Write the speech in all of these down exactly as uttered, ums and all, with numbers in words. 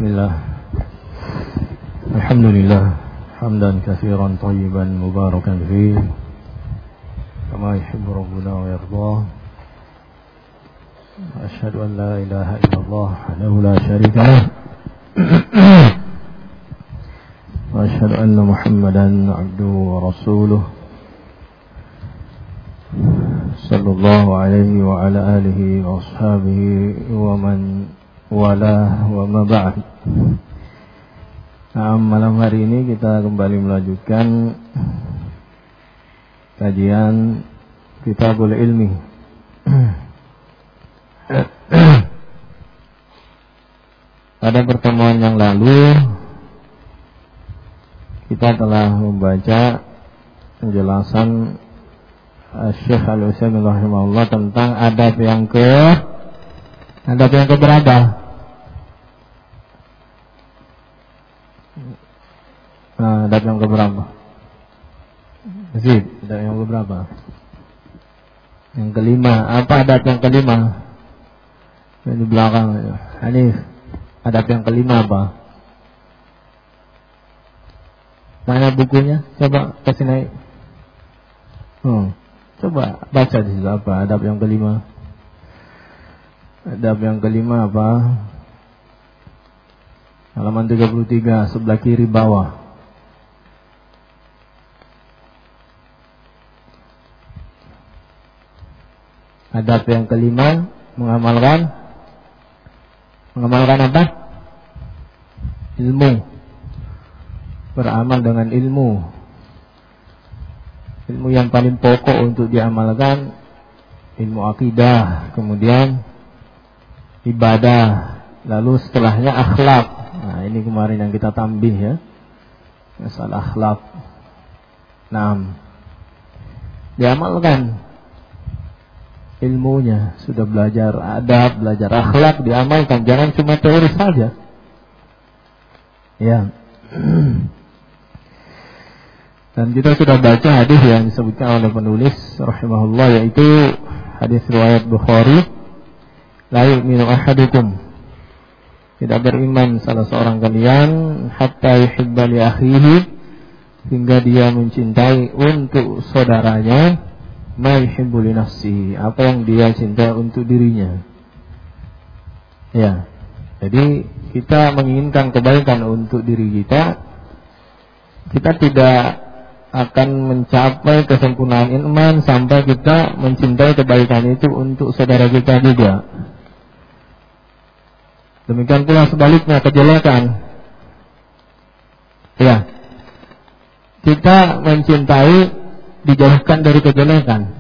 Bismillah. Alhamdulillah hamdan katsiran thayyiban mubarakan fihi kama yuhibbu rabbuna wa yardah. Asyhadu an la ilaha illallah wahdahu la syarika lah. Wa asyhadu anna Muhammadan abduhu wa rasuluh. Sallallahu alaihi wa ala alihi wa ashabihi wa man wala wa ma ba'd. Nah, malam hari ini kita kembali melanjutkan kajian Kitabul Ilmi. Pada pertemuan yang lalu kita telah membaca penjelasan Syekh Al-Utsaimin rahimahullah tentang adab yang ke adab yang keberapa? Nah, adab yang keberapa? Zid, adab yang keberapa? Yang kelima. Apa adab yang kelima? Yang di belakang. Hanif, adab yang kelima apa? Mana bukunya? Coba kasih naik. Hmm. Coba baca di situ apa adab yang kelima. Adab yang kelima apa? Halaman tiga puluh tiga sebelah kiri bawah. Adab yang kelima mengamalkan mengamalkan apa? Ilmu. Beramal dengan ilmu. Ilmu yang paling pokok untuk diamalkan ilmu akidah, kemudian ibadah, lalu setelahnya akhlak. Nah, ini kemarin yang kita tambih ya. Masalah akhlak. Nah, diamalkan ilmunya, sudah belajar adab, belajar akhlak, diamalkan, jangan cuma teori saja. Ya. Dan kita sudah baca hadis yang disebutkan oleh penulis rahimahullah, yaitu hadis riwayat Bukhari, la yu'minu ahadukum, tidak beriman salah seorang kalian hatta yuhibba li akhihi, hingga dia mencintai untuk saudaranya ma yuhibbu li nafsihi, apa yang dia cinta untuk dirinya. Ya. Jadi kita menginginkan kebaikan untuk diri kita, kita tidak akan mencapai kesempurnaan iman sampai kita mencintai kebaikan itu untuk saudara kita juga. Demikian pula sebaliknya kejelekan. Ya. Kita mencintai dijauhkan dari kejelekan.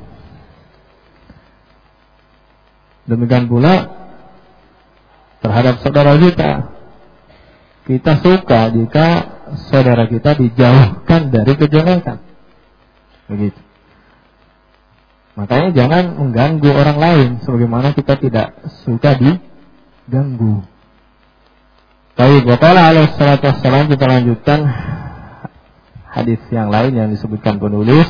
Demikian pula terhadap saudara kita, kita suka jika saudara kita dijauhkan dari kejelekan. Begitu. Makanya jangan mengganggu orang lain sebagaimana kita tidak suka diganggu. Baik, waqala alaihi salatu wassalam, kita lanjutkan hadis yang lain yang disebutkan penulis.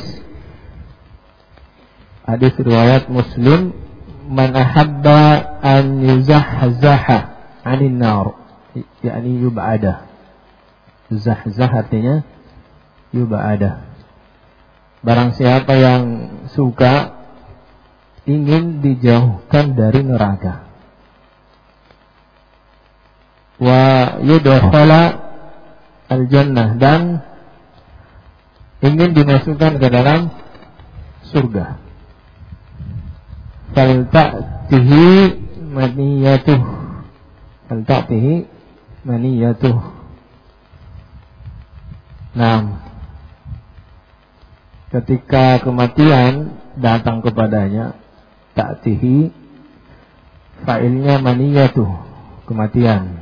Hadis riwayat Muslim, man ahabba an yuzahzaha 'anil nar, yakni yub'ada. Zahzah artinya yub'ada. Barang siapa yang suka ingin dijauhkan dari neraka, wa yudkhala al-jannah, dan ingin dimasukkan ke dalam surga, falta'tihi maniyatuh, falta'tihi maniyatuh. Nah, ketika kematian datang kepadanya, ta'tihi fa'ilnya maniyatuh, kematian.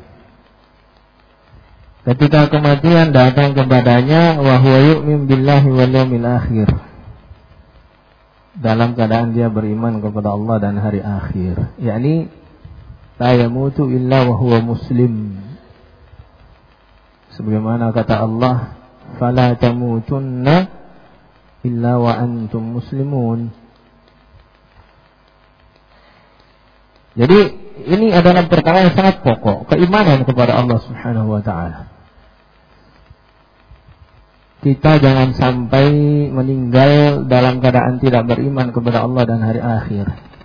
Ketika kematian datang kepadanya, wa huwa yu'min billahi wal yawmil akhir, dalam keadaan dia beriman kepada Allah dan hari akhir, yakni la yamutu illa wa huwa muslim, sebagaimana kata Allah, fala tamutunna illa wa antum muslimun. Jadi ini adalah perkara yang sangat pokok, keimanan kepada Allah Subhanahu wa taala. Kita jangan sampai meninggal dalam keadaan tidak beriman kepada Allah dan hari akhir.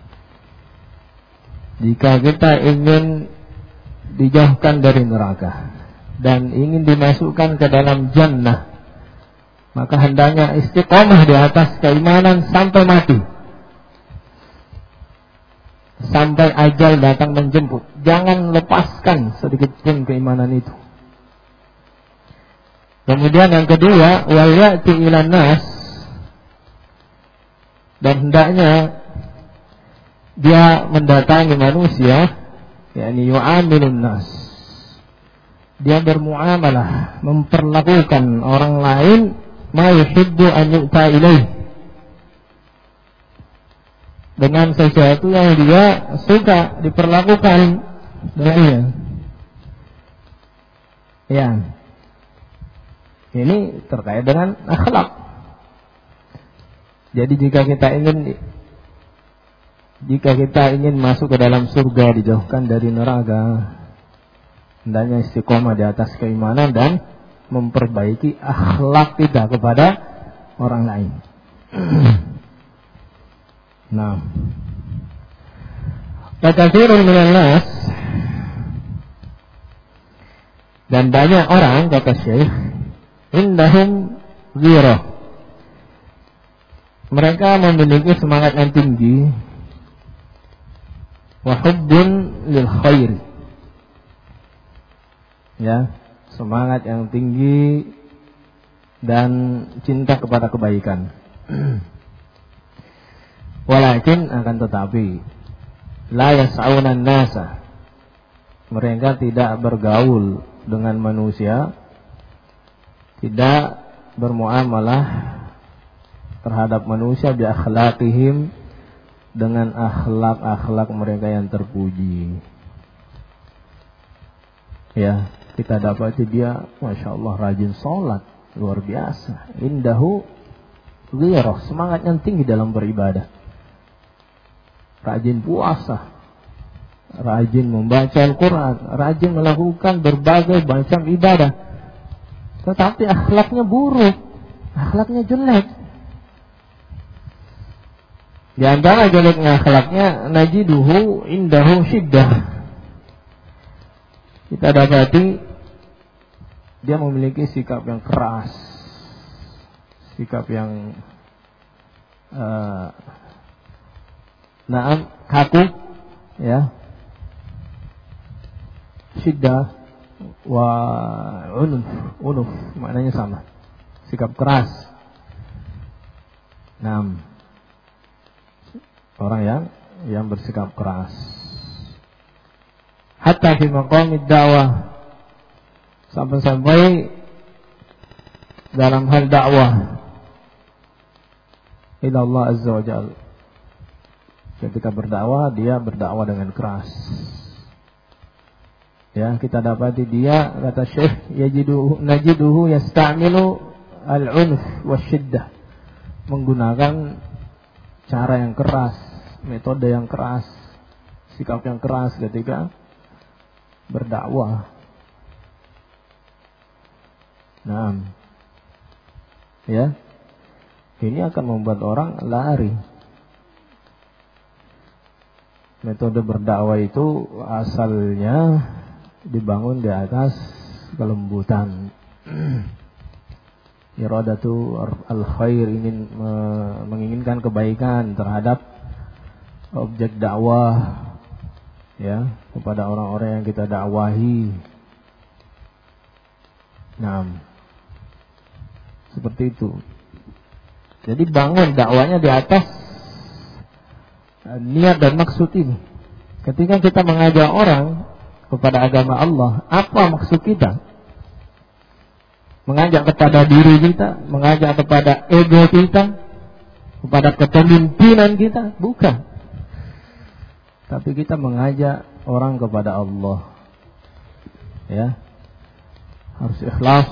Jika kita ingin dijauhkan dari neraka dan ingin dimasukkan ke dalam jannah, maka hendaknya istiqomah di atas keimanan sampai mati, sampai ajal datang menjemput. Jangan lepaskan sedikit pun keimanan itu. Kemudian yang kedua, wal ya'ti ilan nas, dan hendaknya dia mendatangi manusia, yakni yu'amilun nas. Dia bermuamalah, memperlakukan orang lain ma yuhibbu an yu'ta ilaih, dengan sesuatu yang dia suka diperlakukan dengannya. Ya. Ini terkait dengan akhlak. Jadi jika kita ingin jika kita ingin masuk ke dalam surga, dijauhkan dari neraka, hendaknya istiqomah di atas keimanan dan memperbaiki akhlak kita kepada orang lain. Nah, katsirun minan nas, dan banyak orang, kata Syekh, indahum ghirah, mereka memiliki semangat yang tinggi, wa hubbun lil khair, ya, semangat yang tinggi dan cinta kepada kebaikan. Walakin, akan tetapi, la yas'aunan nasa, mereka tidak bergaul dengan manusia, tidak bermuamalah terhadap manusia bi akhlaqihim, dengan akhlak-akhlak mereka yang terpuji. Ya, kita dapati dia, masya Allah, rajin sholat, luar biasa. Indahu ghirah, semangat yang tinggi dalam beribadah. Rajin puasa, rajin membaca Al-Quran, rajin melakukan berbagai macam ibadah. Tetapi akhlaknya buruk, akhlaknya jelek. Di antara jeleknya akhlaknya, najiduhu indahu syiddah, kita dapati dia memiliki sikap yang keras, sikap yang uh, naam, kaku, ya, syiddah wa unuf, unuf maknanya sama, sikap keras. Naam, orang yang yang bersikap keras. Hatta fi maqamid dakwah, sampai-sampai dalam hal dakwah ila Allah azza wa jalla, ketika berdakwah dia berdakwah dengan keras. Ya, kita dapati dia, kata Syekh, yajiduhu najiduhu yasta'milu al-unf wasyiddah, menggunakan cara yang keras, metode yang keras, sikap yang keras ketika berdakwah. Nah, ya, ini akan membuat orang lari. Metode berdakwah itu asalnya dibangun di atas kelembutan. Iradatu al-khair, ingin menginginkan kebaikan terhadap objek dakwah, ya, kepada orang-orang yang kita dakwahi. Nah, seperti itu. Jadi bangun dakwanya di atas niat dan maksud ini. Ketika kita mengajak orang kepada agama Allah, apa maksud kita? Mengajak kepada diri kita, mengajak kepada ego kita, kepada kepemimpinan kita? Bukan. Tapi kita mengajak orang kepada Allah. Ya, harus ikhlas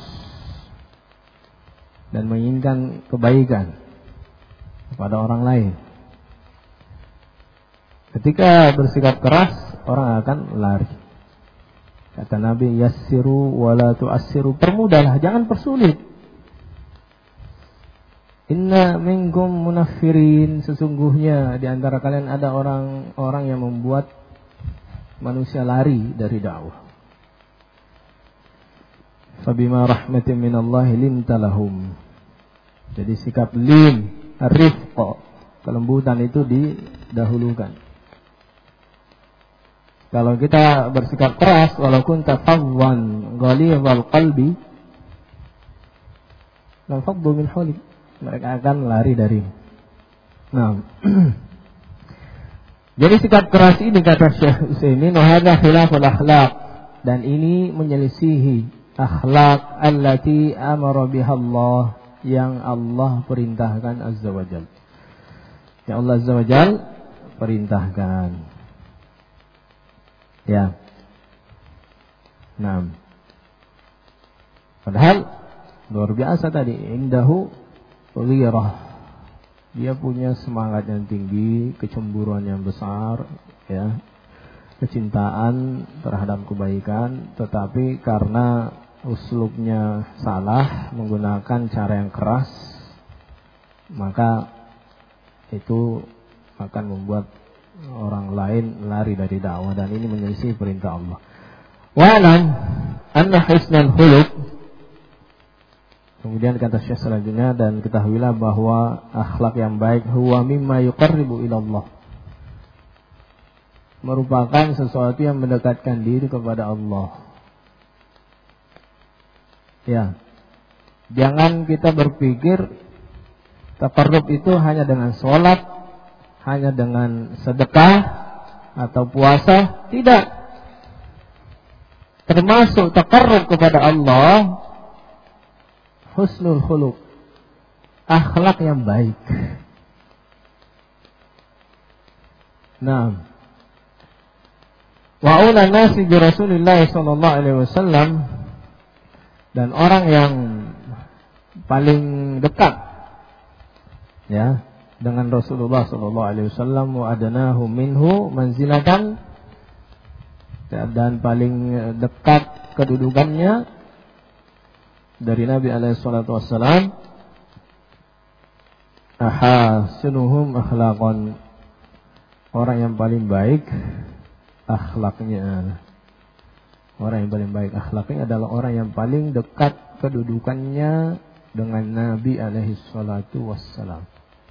dan menginginkan kebaikan kepada orang lain. Ketika bersikap keras, orang akan lari. Kata Nabi, yassiru wala tu'assiru, permudahlah, jangan persulit. Inna minkum munaffirin, sesungguhnya di antara kalian ada orang-orang yang membuat manusia lari dari dakwah. Fabima rahmatin minallahi linta lahum. Jadi sikap lin, rifqa, kelembutan itu didahulukan. Kalau kita bersikap keras, walaupun tafawwan ghalidhal qalbi, lam faddu min hawlik, mereka akan lari dari. Nah, jadi sikap keras ini kata Syekh Utsaimin, wa hadza khilaful akhlaq, dan ini menyelisihi akhlak allati amara biha Allah, yang Allah perintahkan azza wajal. Yang Allah azza wajal perintahkan. Ya. Nah. Padahal luar biasa tadi, indahu ghirah. Dia punya semangat yang tinggi, kecemburuan yang besar, ya. Kecintaan terhadap kebaikan, tetapi karena uslubnya salah, menggunakan cara yang keras, maka itu akan membuat orang lain lari dari dakwah, dan ini menyelisih perintah Allah. Wa'lam anna husnul khuluq, kemudian kata Syekh selanjutnya, dan ketahuilah bahwa akhlak yang baik huwa mimma yuqarribu ila Allah, merupakan sesuatu yang mendekatkan diri kepada Allah. Ya, jangan kita berpikir taqarrub itu hanya dengan sholat, hanya dengan sedekah atau puasa. Tidak. Termasuk taqarrub kepada Allah husnul khuluq, akhlak yang baik. Nah, wa ula nasi bi Rasulillah sallallahu alaihi wasallam, dan orang yang paling dekat, ya, dengan Rasulullah sallallahu alaihi wasallam, wa adnahu minhu manzilatan, dan paling dekat kedudukannya dari Nabi alaihi salatu wassalam, ahasinuhum akhlaqan, orang yang paling baik akhlaknya. Orang yang paling baik akhlaknya adalah orang yang paling dekat kedudukannya dengan Nabi alaihi salatu wassalam.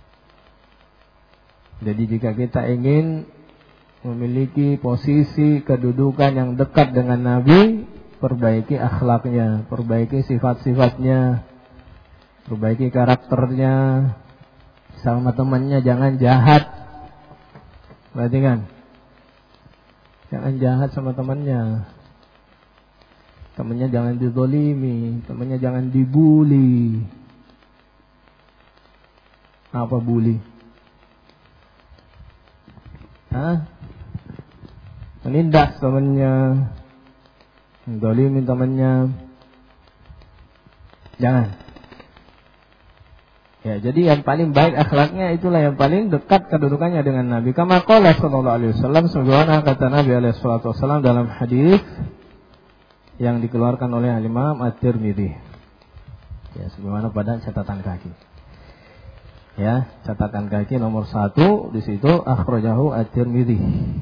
Jadi jika kita ingin memiliki posisi kedudukan yang dekat dengan Nabi, perbaiki akhlaknya, perbaiki sifat-sifatnya, perbaiki karakternya. Sama temannya jangan jahat. Berarti kan? Jangan jahat sama temannya. Temannya jangan dizalimi, temannya jangan dibuli. Apa bully? Hah? Menindas temannya, menzalimi temannya. Jangan. Ya, jadi yang paling baik akhlaknya itulah yang paling dekat kedudukannya dengan Nabi. Kama qala sallallahu alaihi wasallam, sebagaimana kata Nabi alaihi salatu wasallam dalam hadis yang dikeluarkan oleh Imam At-Tirmidzi. Ya, sebagaimana pada catatan kaki. Ya, catatan kaki nomor satu di situ akhrajahu At-Tirmidzi.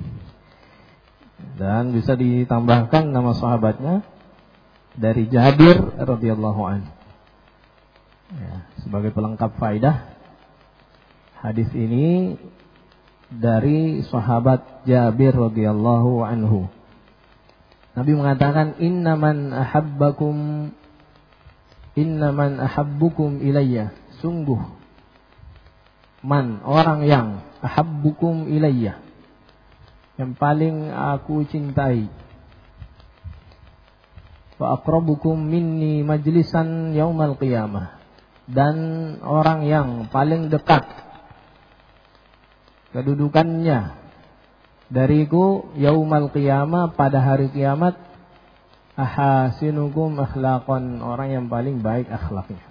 Dan bisa ditambahkan nama sahabatnya dari Jabir radhiyallahu anhu. Ya, sebagai pelengkap faidah, hadis ini dari sahabat Jabir radhiyallahu anhu. Nabi mengatakan, innaman ahabbakum innaman ahabbukum ilayya, sungguh man, orang yang ahabbukum ilayya, yang paling aku cintai, wa aqrabukum minni majlisan yaumal qiyamah, dan orang yang paling dekat kedudukannya dariku yaumal qiyamah, pada hari kiamat, ahasinukum akhlaqan, orang yang paling baik akhlaknya.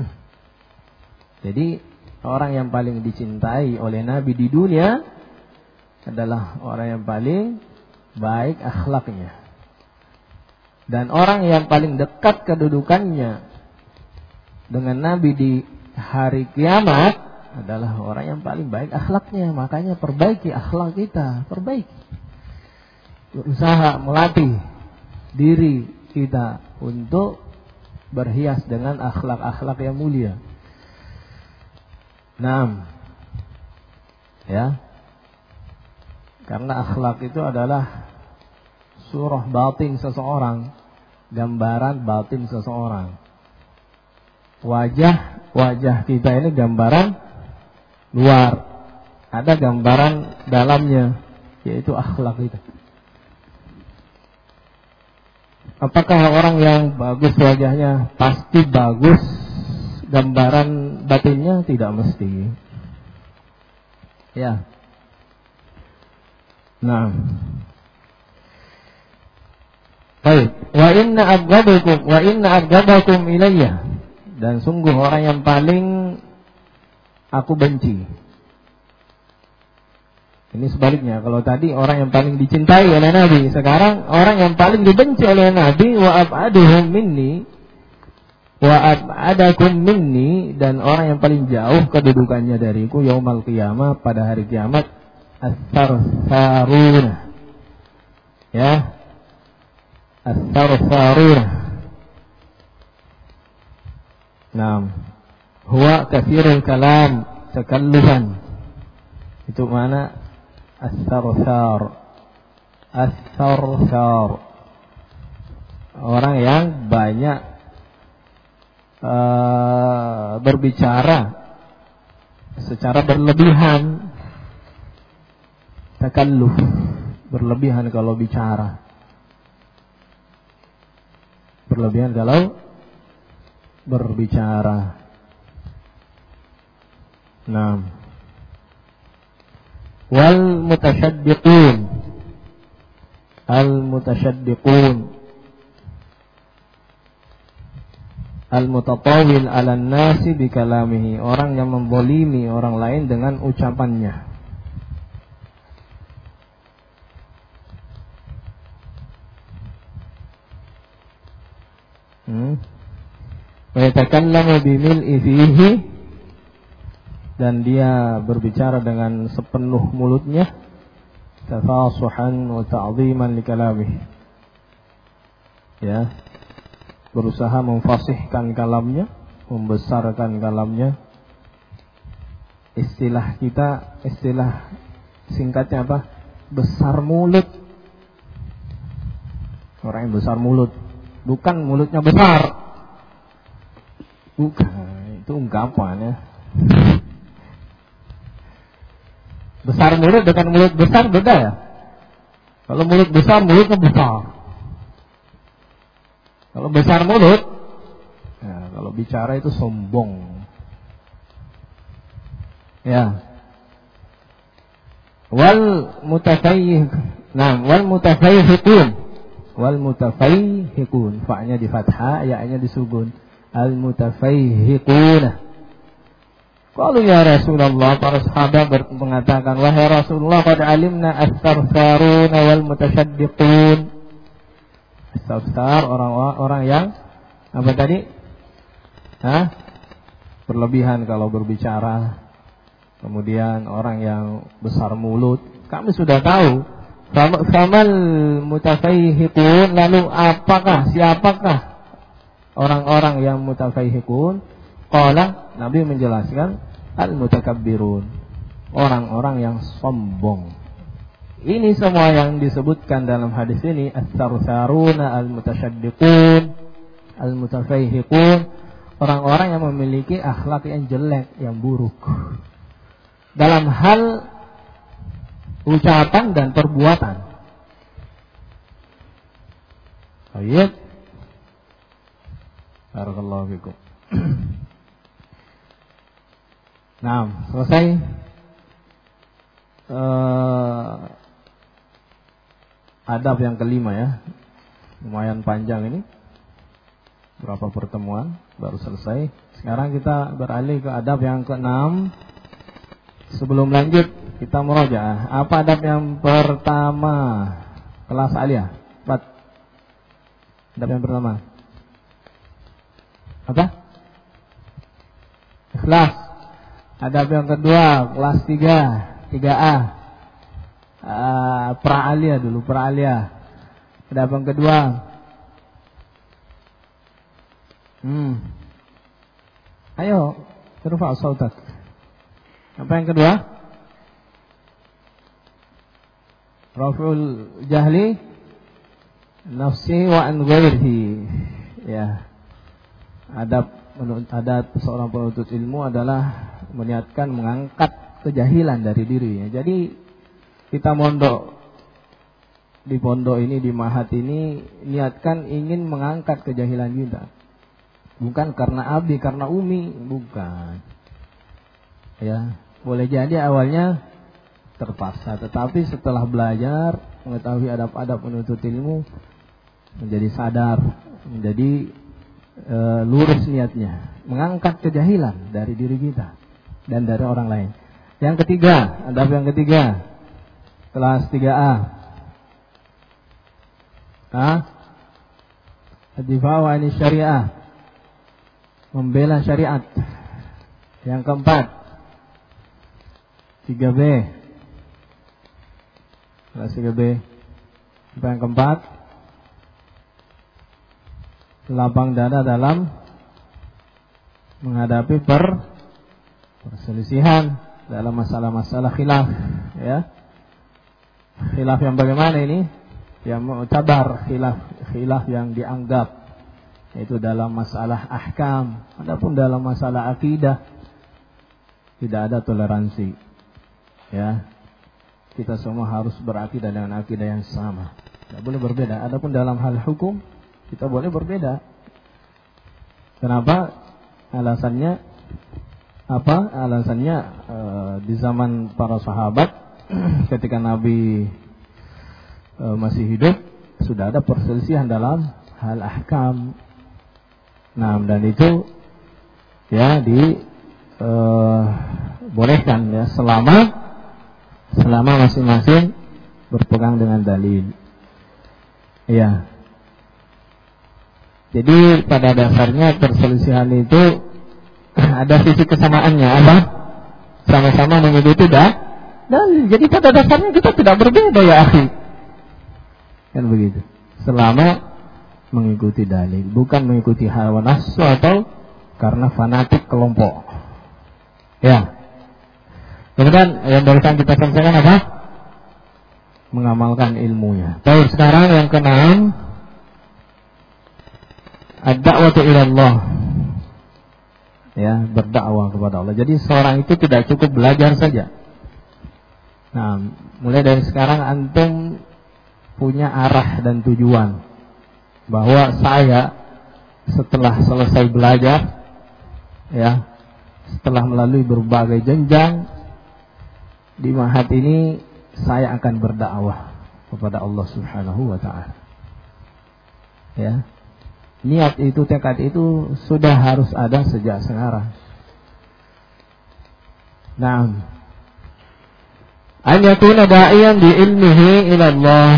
Jadi orang yang paling dicintai oleh Nabi di dunia adalah orang yang paling baik akhlaknya. Dan orang yang paling dekat kedudukannya dengan Nabi di hari kiamat adalah orang yang paling baik akhlaknya. Makanya perbaiki akhlak kita, perbaiki. Berusaha melatih diri kita untuk berhias dengan akhlak-akhlak yang mulia. Naam. Ya. Karena akhlak itu adalah surah batin seseorang, gambaran batin seseorang. Wajah wajah kita ini gambaran luar, ada gambaran dalamnya, yaitu akhlak kita. Apakah orang yang bagus wajahnya pasti bagus gambaran batinnya? Tidak mesti. Ya. Nah. Baik. Wa inna abghadakum wa inna abghadakum ilayya. Dan sungguh orang yang paling aku benci. Ini sebaliknya. Kalau tadi orang yang paling dicintai oleh Nabi, sekarang orang yang paling dibenci oleh Nabi, wa ab'aduhum minni wa ab'adakum minni, dan orang yang paling jauh kedudukannya dariku yaumal qiyamah, pada hari kiamat, as-sarsaruna. Ya. As-sarsaruna. Naam. Huwa katsirul kalam takallufan. Itu mana as-sarsar. As-sarsar. Orang yang banyak uh, berbicara secara berlebihan. Takalluf, berlebihan kalau bicara. Berlebihan kalau berbicara. Nah, wal mutasyaddiqun, al mutasyaddiqun, al mutatawil 'alan nasi bi kalamihi, orang yang membolimi orang lain dengan ucapannya. Hmm. Wa yatakallamu bimil'i fihi, dan dia berbicara dengan sepenuh mulutnya, tafasuhan wa ta'dhiman li kalamihi. Ya. Berusaha memfasihkan kalamnya, membesarkan kalamnya. Istilah kita, istilah singkatnya apa? Besar mulut. Orang yang besar mulut, bukan mulutnya besar. Bukan, itu ungkapan ya. Besar mulut dengan mulut besar beda ya. Kalau mulut besar, mulutnya besar. Kalau besar mulut, ya, kalau bicara itu sombong. Ya. Wal mutafayih, nah, wal mutafayihun, wal mutafayihun, fa-nya di fathah, ya-nya disugun. Al mutafayihun. Kalau ya Rasulullah, para sahabat mengatakan, wahai Rasulullah, qad alimna as-sarsaruna wal mutasyaddiqun. As-sarsar, orang-orang yang apa tadi? Hah? Berlebihan kalau berbicara. Kemudian orang yang besar mulut. Kami sudah tahu. Famal mutafayyiqun, lalu apakah, siapakah orang-orang yang mutafayyiqun? Qala, Nabi menjelaskan, al-mutakabbirun, orang-orang yang sombong. Ini semua yang disebutkan dalam hadis ini, as-sarsaruna, al-mutasyaddiqun, al-mutafayyiqun, orang-orang yang memiliki akhlak yang jelek, yang buruk dalam hal ucapan dan perbuatan. Ayat. Barakallahu fikum. Nah, selesai uh, adab yang kelima ya. Lumayan panjang ini. Berapa pertemuan baru selesai. Sekarang kita beralih ke adab yang keenam. Sebelum lanjut kita murajaah. Apa adab yang pertama? kelas aliyah. Empat. Adab yang pertama. Apa? Ikhlas. Adab yang kedua, kelas tiga, tiga A. Uh, pra-aliyah dulu, pra-aliyah. Adab yang kedua. Hmm. Ayo, irfa' sautak. Apa yang kedua? Raf'ul jahli nafsi wa an ghairihi. Ya. Adab menurut adab seorang penuntut ilmu adalah meniatkan mengangkat kejahilan dari dirinya. Jadi kita mondok di pondok ini, di mahat ini, niatkan ingin mengangkat kejahilan kita. Bukan karena abi, karena umi, bukan. Ya, boleh jadi awalnya terpaksa, tetapi setelah belajar, mengetahui adab-adab menuntut ilmu, menjadi sadar, menjadi e, lurus niatnya, mengangkat kejahilan dari diri kita dan dari orang lain. Yang ketiga, adab yang ketiga, kelas tiga A. Ah, ad-difa'u 'ani syariah, membela syariat. Yang keempat, tiga B. Kelas tiga B. Apa yang keempat? Lapang dada dalam menghadapi per perselisihan dalam masalah-masalah khilaf, ya. Khilaf yang bagaimana ini? Yang mu'tabar, khilaf khilaf yang dianggap, itu dalam masalah ahkam. Adapun dalam masalah akidah tidak ada toleransi. Ya. Kita semua harus berakidah dengan akidah yang sama. Tidak boleh berbeda. Adapun dalam hal hukum kita boleh berbeda. Kenapa? Alasannya apa? Alasannya e, di zaman para sahabat ketika Nabi e, masih hidup sudah ada perselisihan dalam hal ahkam. Nah, dan itu ya di e, bolehkan ya selama selama masing-masing berpegang dengan dalil. Iya. Jadi pada dasarnya perselisihan itu ada sisi kesamaannya, apa? Sama-sama mengikuti dah dalil. Jadi pada dasarnya kita tidak berbeda ya akhi. Kan begitu. Selama mengikuti dalil, bukan mengikuti hawa nafsu atau karena fanatik kelompok. Ya. Kemudian yang barusan kita sampaikan apa? Mengamalkan ilmunya. Baik, sekarang yang keenam, ad-da'watu ila Allah. Ya, berdakwah kepada Allah. Jadi seorang itu tidak cukup belajar saja. Nah, mulai dari sekarang antum punya arah dan tujuan bahwa saya setelah selesai belajar, ya, setelah melalui berbagai jenjang di mahat ini, saya akan berdakwah kepada Allah Subhanahu wa ta'ala. Ya. Niat itu, tekad itu sudah harus ada sejak sekarang. Naam. An yakuna da'iyan bi ilmihi ila Allah.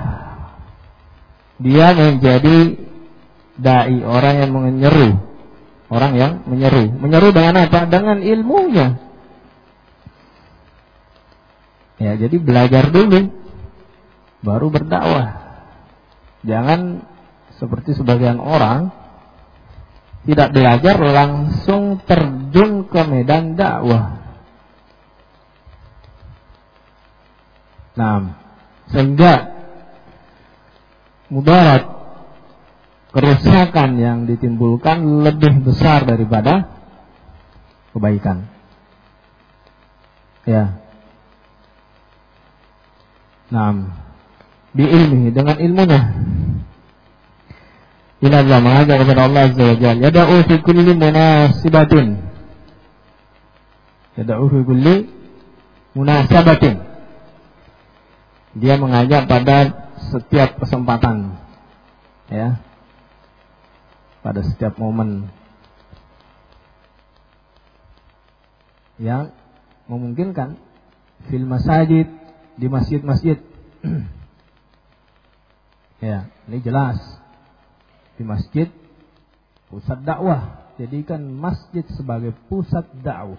Dia menjadi dai, orang yang menyeru, orang yang menyeru. Menyeru dengan apa? Dengan ilmunya. Ya, jadi belajar dulu baru berdakwah. Jangan seperti sebagian orang tidak belajar langsung terjun ke medan dakwah. Nah, sehingga mudarat, kerusakan yang ditimbulkan lebih besar daripada kebaikan. Ya. Nah, biilmihi, dengan ilmunya. Ila Allah, mengajak kepada Allah Azza wa Jalla. Yada'u fi kulli munasibatin. Yada'u fi kulli munasabatin. Dia mengajak pada setiap kesempatan. Ya. Pada setiap momen yang memungkinkan, fil masajid, di masjid-masjid. Ya, ini jelas. Di masjid pusat dakwah, jadikan masjid sebagai pusat dakwah.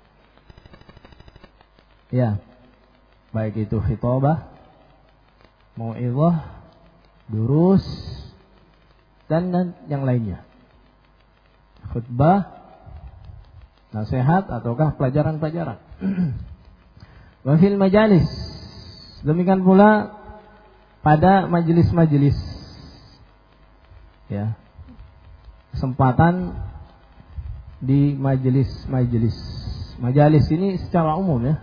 Ya, baik itu khitbah, mau'izah, durus, dan, dan yang lainnya. Khutbah, nasihat ataukah pelajaran-pelajaran. Wa fil majalis, demikian pula pada majelis-majelis, ya, kesempatan di majelis-majelis. Majalis ini secara umum, ya,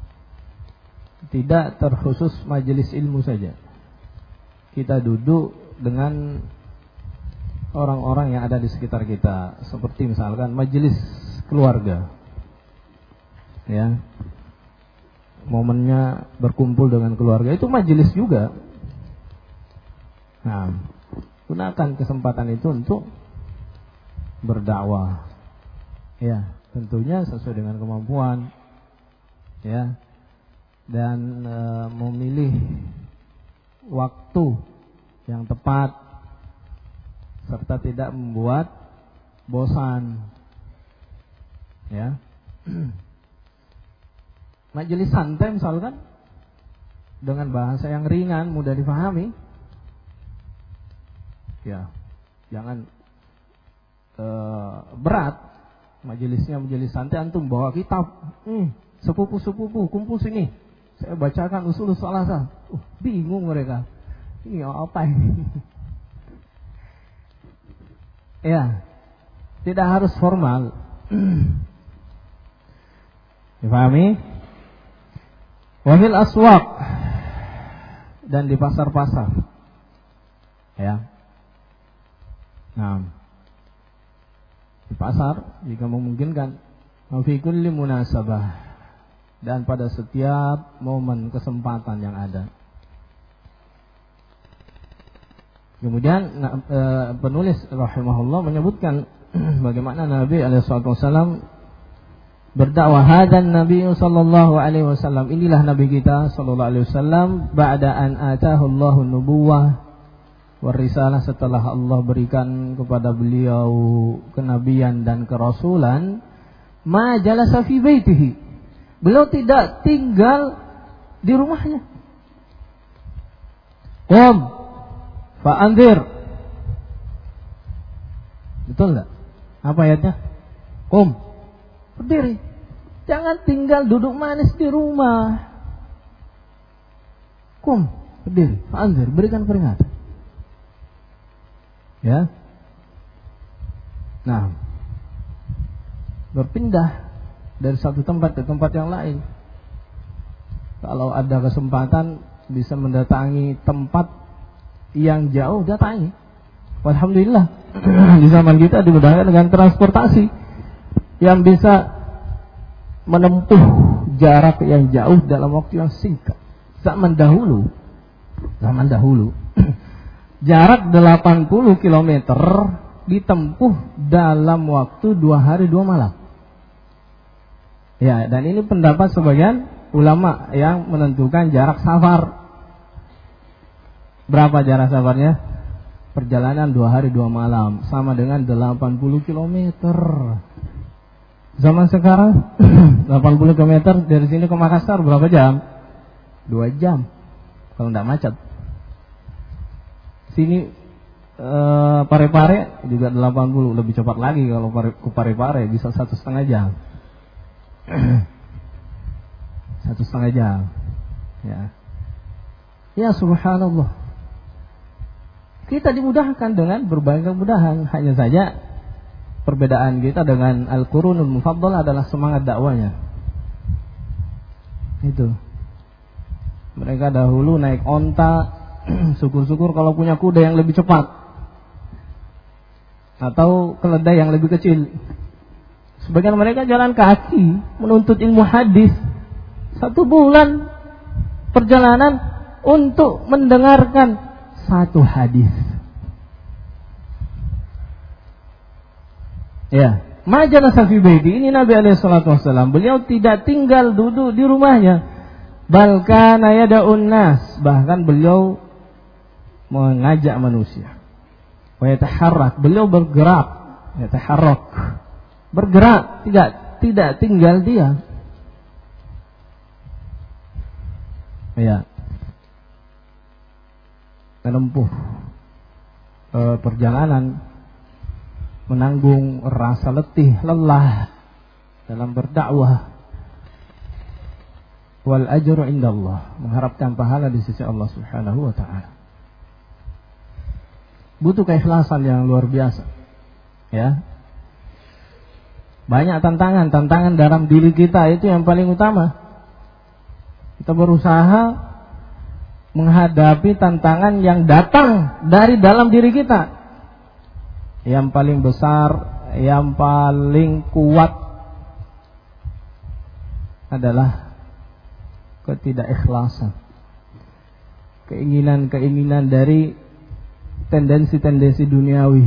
tidak terkhusus majelis ilmu saja. Kita duduk dengan orang-orang yang ada di sekitar kita, seperti misalkan majelis keluarga, ya, momennya berkumpul dengan keluarga, itu majelis juga. Nah, gunakan kesempatan itu untuk berdakwah, ya, tentunya sesuai dengan kemampuan, ya, dan e, memilih waktu yang tepat serta tidak membuat bosan, ya. Majelis santai misalkan dengan bahasa yang ringan, mudah difahami, ya, jangan e, berat. Majelisnya majelis santai, antum bawa kitab, hmm, sepupu-sepupu kumpul sini, saya bacakan usul salasah. Uh, bingung mereka, ini apa ini? Ya, tidak harus formal. Difahami? Wafil aswaq, dan di pasar-pasar, ya. Nah, di pasar jika memungkinkan, fi kulli munasabah, dan pada setiap momen kesempatan yang ada. Kemudian e, penulis rahimahullah menyebutkan bagaimana Nabi alaihi wasallam berdakwah. Hadan Nabi sallallahu alaihi wasallam, inilah Nabi kita sallallahu alaihi wasallam, ba'da an atahu Allahu nubuwah war risalah, setelah Allah berikan kepada beliau kenabian dan kerasulan, ma jalasa fi baitihi, beliau tidak tinggal di rumahnya. Qum fa'anzir, betul enggak? Apa ayatnya? Qum, berdiri, jangan tinggal duduk manis di rumah. Qum, berdiri, fa'anzir, berikan peringatan. Ya. Nah, berpindah dari satu tempat ke tempat yang lain. Kalau ada kesempatan bisa mendatangi tempat yang jauh, datangi. Alhamdulillah di zaman kita dimudahkan dengan transportasi yang bisa menempuh jarak yang jauh dalam waktu yang singkat. Zaman dahulu, zaman dahulu jarak delapan puluh kilometer ditempuh dalam waktu dua hari dua malam. Ya, dan ini pendapat sebagian ulama yang menentukan jarak safar. Berapa jarak safarnya? Perjalanan dua hari dua malam, sama dengan delapan puluh kilometer. Zaman sekarang delapan puluh kilometer dari sini ke Makassar berapa jam? dua jam kalau tidak macet. Sini e, Parepare juga delapan puluh, lebih cepat lagi kalau ke Parepare bisa satu setengah jam. Satu setengah jam, ya. Ya subhanallah, kita dimudahkan dengan berbagai kemudahan. Hanya saja perbedaan kita dengan Al-Qurunul Mufaddal adalah semangat dakwanya. Itu. Mereka dahulu naik onta, syukur-syukur kalau punya kuda yang lebih cepat atau keledai yang lebih kecil. Sebagian mereka jalan kaki menuntut ilmu hadis, satu bulan perjalanan untuk mendengarkan satu hadis. Ya, majalasa fi baiti, ini Nabi alaihi salatu wasallam, beliau tidak tinggal duduk di rumahnya. Bal kana yad'un nas, bahkan beliau mengajak manusia. Wa yataharrak, beliau bergerak, yataharrak, bergerak, tidak tidak tinggal diam. Ya, menempuh e, perjalanan, menanggung rasa letih, lelah dalam berdakwah. Wal ajru indallah, mengharapkan pahala di sisi Allah Subhanahu wa taala. Butuh keikhlasan yang luar biasa. Ya. Banyak tantangan, tantangan dalam diri kita itu yang paling utama. Kita berusaha menghadapi tantangan yang datang dari dalam diri kita. Yang paling besar, yang paling kuat adalah ketidakikhlasan. Keinginan-keinginan dari tendensi-tendensi duniawi.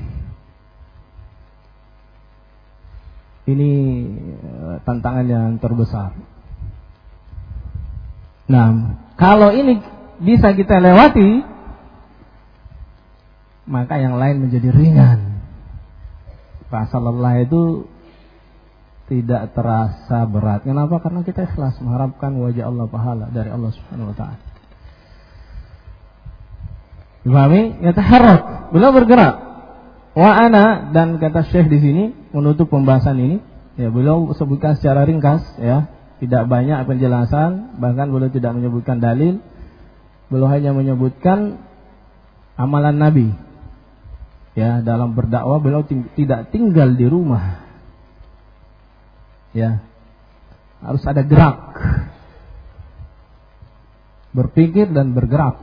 Ini tantangan yang terbesar. Nah, kalau ini bisa kita lewati, maka yang lain menjadi ringan. Rasa lelah itu tidak terasa berat. Kenapa? Karena kita ikhlas mengharapkan wajah Allah, pahala dari Allah Subhanahu wa taala. Dipahami? Yataharrak, beliau bergerak. Wa ana, dan kata Syekh di sini menutup pembahasan ini, ya beliau sebutkan secara ringkas, ya. Tidak banyak penjelasan, bahkan beliau tidak menyebutkan dalil. Beliau hanya menyebutkan amalan Nabi. Ya, dalam berdakwah beliau ting- tidak tinggal di rumah. Ya. Harus ada gerak. Berpikir dan bergerak.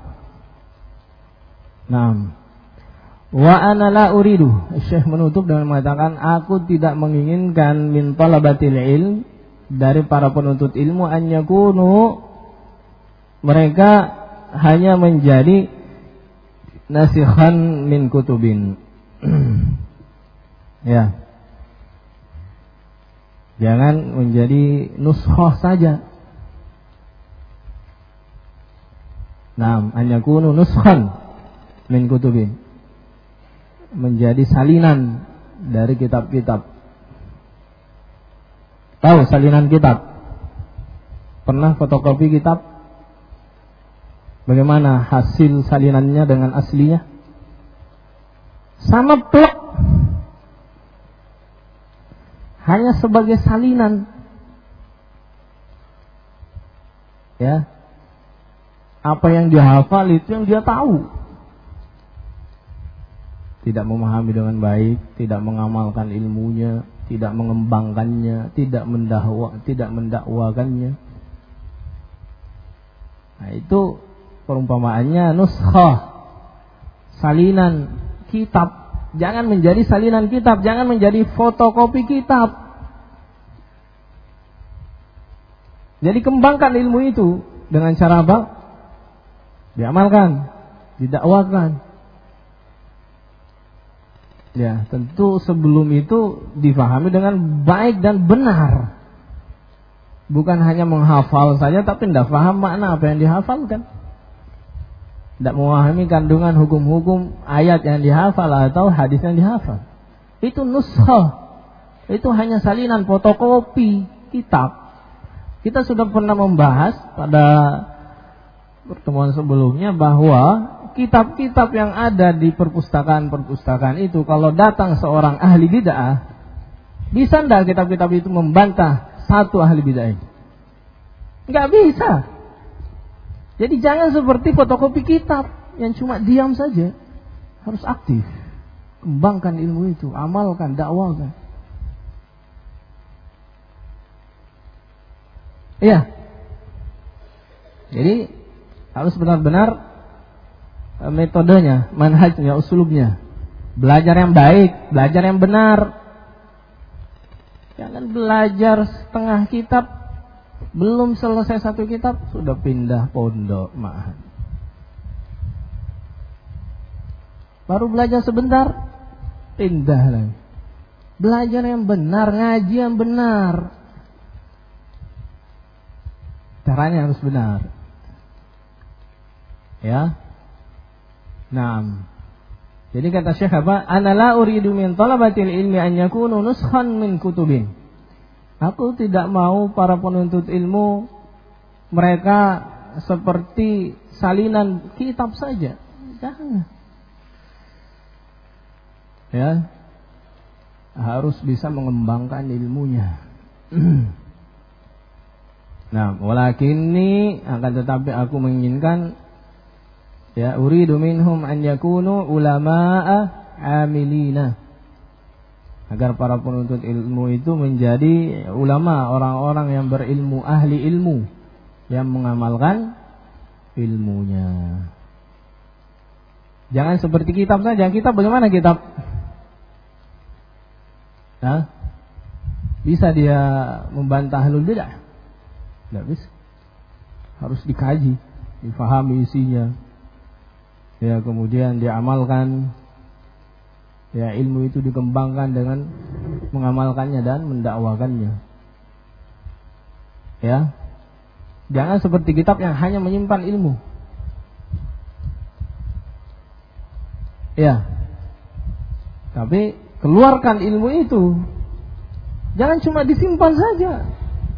Naam. Wa ana la uridu. Syekh menutup dengan mengatakan, aku tidak menginginkan min talabatil ilm, dari para penuntut ilmu, an yakunu, mereka hanya menjadi nasikhan min kutubin. Ya. Jangan menjadi nuskhah saja. Naam, an yakunu nuskhan min kutubin. Menjadi salinan dari kitab-kitab. Tahu salinan kitab? Pernah fotokopi kitab? Bagaimana hasil salinannya dengan aslinya? Sama plek. Hanya sebagai salinan. Ya. Apa yang dia hafal itu yang dia tahu. Tidak memahami dengan baik, tidak mengamalkan ilmunya, tidak mengembangkannya, tidak mendakwa, tidak mendakwakannya. Nah, itu perumpamaannya nuskhah, salinan kitab. Jangan menjadi salinan kitab, jangan menjadi fotokopi kitab. Jadi kembangkan ilmu itu dengan cara apa? Diamalkan, didakwakan. Ya, tentu sebelum itu difahami dengan baik dan benar. Bukan hanya menghafal saja tapi tidak paham makna apa yang dihafalkan. Tidak memahami kandungan hukum-hukum ayat yang dihafal atau hadis yang dihafal. Itu nuskhah. Itu hanya salinan fotokopi kitab. Kita sudah pernah membahas pada pertemuan sebelumnya bahwa kitab-kitab yang ada di perpustakaan-perpustakaan itu, kalau datang seorang ahli bid'ah, bisa enggak kitab-kitab itu membantah satu ahli bid'ah? Enggak bisa. Jadi jangan seperti fotokopi kitab yang cuma diam saja. Harus aktif. Kembangkan ilmu itu, amalkan, dakwakan. Iya. Jadi harus benar-benar metodenya, manhajnya, usulubnya. Belajar yang baik, belajar yang benar. Jangan belajar setengah kitab, belum selesai satu kitab sudah pindah pondok, maaf. Baru belajar sebentar, pindah lagi. Belajar yang benar, ngaji yang benar. Caranya harus benar. Ya. Naam. Jadi kata Syekh apa? Ana la uridu min talabatil ilmi an yakunu nuskhan min kutubin. Aku tidak mau para penuntut ilmu mereka seperti salinan kitab saja. Jangan. Ya. Harus bisa mengembangkan ilmunya. Nah, walakinni akan tetapi aku menginginkan ya uridu minhum an yakunu ulama'a amilina. Agar para penuntut ilmu itu menjadi ulama, orang-orang yang berilmu, ahli ilmu yang mengamalkan ilmunya. Jangan seperti kitab saja. Kitab bagaimana kitab? Nah, bisa dia membantah ahlul bidah? Tidak bisa. Harus dikaji, difahami isinya. Ya, kemudian diamalkan. Ya, ilmu itu dikembangkan dengan mengamalkannya dan mendakwakannya. Ya. Jangan seperti kitab yang hanya menyimpan ilmu. Ya. Tapi keluarkan ilmu itu. Jangan cuma disimpan saja.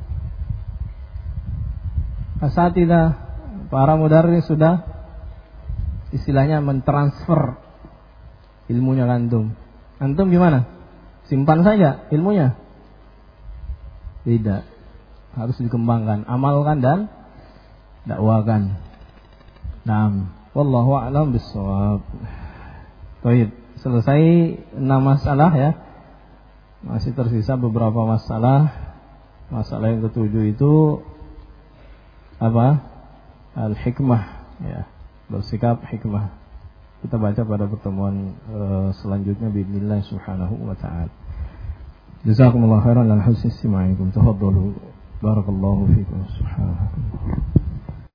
Asatidah, para mudarris sudah istilahnya mentransfer ilmunya ke antum. Antum gimana? Simpan saja ilmunya? Tidak. Harus dikembangkan, amalkan dan dakwakan. Naam, wallahu a'lam bissawab. Baik, selesai enam masalah ya. Masih tersisa beberapa masalah. Masalah yang ketujuh itu apa? Al-hikmah ya, bersikap hikmah. Kita baca pada pertemuan uh, selanjutnya biidznillah subhanahu wa ta'ala. Jazakumullahu khairan lan husni istima'ikum. Tafadhalu. Barakallahu fiikum. Subhanallahi.